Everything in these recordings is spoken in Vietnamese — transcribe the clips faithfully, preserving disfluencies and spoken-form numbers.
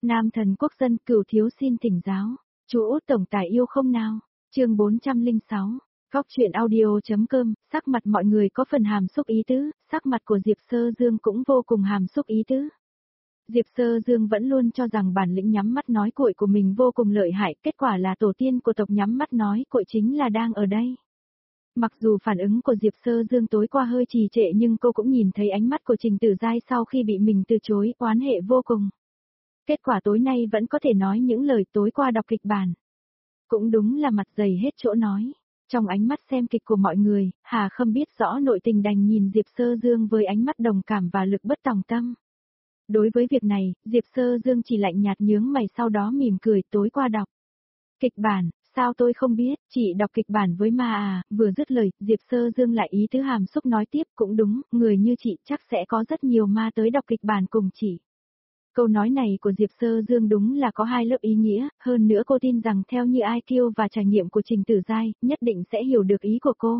Nam thần quốc dân Cửu thiếu xin thỉnh giáo. Chú Út tổng tài yêu không nào? Chương bốn trăm lẻ sáu. Góc truyện audio.com, sắc mặt mọi người có phần hàm xúc ý tứ, sắc mặt của Diệp Sơ Dương cũng vô cùng hàm xúc ý tứ. Diệp Sơ Dương vẫn luôn cho rằng bản lĩnh nhắm mắt nói cội của mình vô cùng lợi hại, kết quả là tổ tiên của tộc nhắm mắt nói cội chính là đang ở đây. Mặc dù phản ứng của Diệp Sơ Dương tối qua hơi trì trệ nhưng cô cũng nhìn thấy ánh mắt của Trình Tử Giai sau khi bị mình từ chối, oán hệ vô cùng. Kết quả tối nay vẫn có thể nói những lời tối qua đọc kịch bản. Cũng đúng là mặt dày hết chỗ nói. Trong ánh mắt xem kịch của mọi người, Hà Khâm biết rõ nội tình đành nhìn Diệp Sơ Dương với ánh mắt đồng cảm và lực bất tòng tâm. Đối với việc này, Diệp Sơ Dương chỉ lạnh nhạt nhướng mày sau đó mỉm cười tối qua đọc. Kịch bản, sao tôi không biết, chị đọc kịch bản với ma à, vừa dứt lời, Diệp Sơ Dương lại ý tứ hàm xúc nói tiếp cũng đúng, người như chị chắc sẽ có rất nhiều ma tới đọc kịch bản cùng chị. Câu nói này của Diệp Sơ Dương đúng là có hai lớp ý nghĩa, hơn nữa cô tin rằng theo như i kiu và trải nghiệm của Trình Tử Giai, nhất định sẽ hiểu được ý của cô.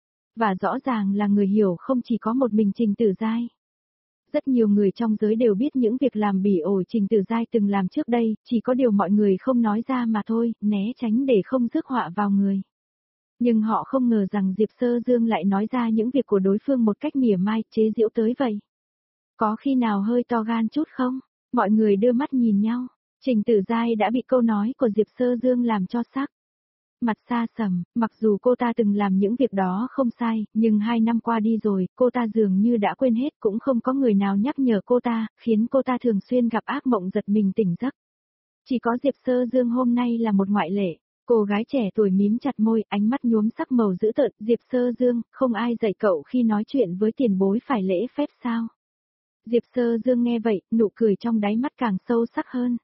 Và rõ ràng là người hiểu không chỉ có một mình Trình Tử Giai. Rất nhiều người trong giới đều biết những việc làm bỉ ổi Trình Tử Giai từng làm trước đây, chỉ có điều mọi người không nói ra mà thôi, né tránh để không rước họa vào người. Nhưng họ không ngờ rằng Diệp Sơ Dương lại nói ra những việc của đối phương một cách mỉa mai, chế giễu tới vậy. Có khi nào hơi to gan chút không? Mọi người đưa mắt nhìn nhau, Trình Tử Giai đã bị câu nói của Diệp Sơ Dương làm cho sắc. Mặt xa sầm, mặc dù cô ta từng làm những việc đó không sai, nhưng hai năm qua đi rồi, cô ta dường như đã quên hết cũng không có người nào nhắc nhở cô ta, khiến cô ta thường xuyên gặp ác mộng giật mình tỉnh giấc. Chỉ có Diệp Sơ Dương hôm nay là một ngoại lệ, cô gái trẻ tuổi mím chặt môi, ánh mắt nhuốm sắc màu dữ tợn, Diệp Sơ Dương, không ai dạy cậu khi nói chuyện với tiền bối phải lễ phép sao? Diệp Sơ Dương nghe vậy, nụ cười trong đáy mắt càng sâu sắc hơn.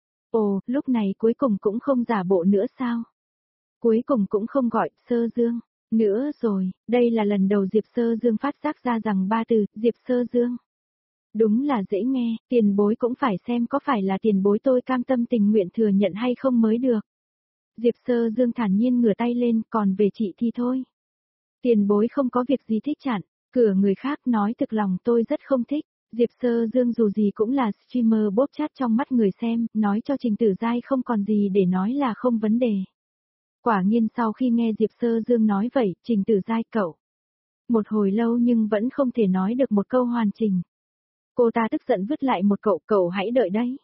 Ồ, lúc này cuối cùng cũng không giả bộ nữa sao? Cuối cùng cũng không gọi Sơ Dương nữa rồi, đây là lần đầu Diệp Sơ Dương phát giác ra rằng ba từ Diệp Sơ Dương. Đúng là dễ nghe, tiền bối cũng phải xem có phải là tiền bối tôi cam tâm tình nguyện thừa nhận hay không mới được. Diệp Sơ Dương thản nhiên ngửa tay lên, còn về chị thì thôi. Tiền bối không có việc gì thích chặn, cửa người khác nói thực lòng tôi rất không thích. Diệp Sơ Dương dù gì cũng là streamer bóp chat trong mắt người xem, nói cho Trình Tử Giai không còn gì để nói là không vấn đề. Quả nhiên sau khi nghe Diệp Sơ Dương nói vậy, Trình Tử Giai cậu. Một hồi lâu nhưng vẫn không thể nói được một câu hoàn chỉnh. Cô ta tức giận vứt lại một cậu, cậu hãy đợi đấy.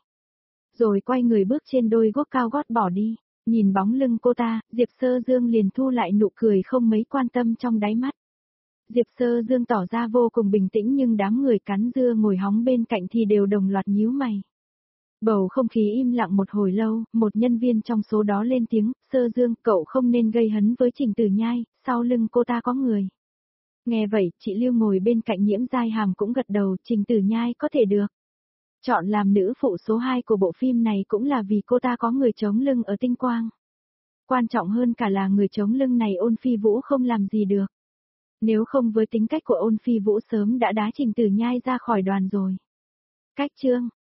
Rồi quay người bước trên đôi guốc cao gót bỏ đi, nhìn bóng lưng cô ta, Diệp Sơ Dương liền thu lại nụ cười không mấy quan tâm trong đáy mắt. Diệp Sơ Dương tỏ ra vô cùng bình tĩnh nhưng đám người cắn dưa ngồi hóng bên cạnh thì đều đồng loạt nhíu mày. Bầu không khí im lặng một hồi lâu, một nhân viên trong số đó lên tiếng, Sơ Dương, cậu không nên gây hấn với Trình Tử Nhai, sau lưng cô ta có người. Nghe vậy, chị Lưu ngồi bên cạnh Nhiễm Giai Hàm cũng gật đầu, Trình Tử Nhai có thể được. Chọn làm nữ phụ số hai của bộ phim này cũng là vì cô ta có người chống lưng ở Tinh Quang. Quan trọng hơn cả là người chống lưng này Ôn Phi Vũ không làm gì được. Nếu không với tính cách của Ôn Phi Vũ sớm đã đá Trình Tử Nhai ra khỏi đoàn rồi. Cách chương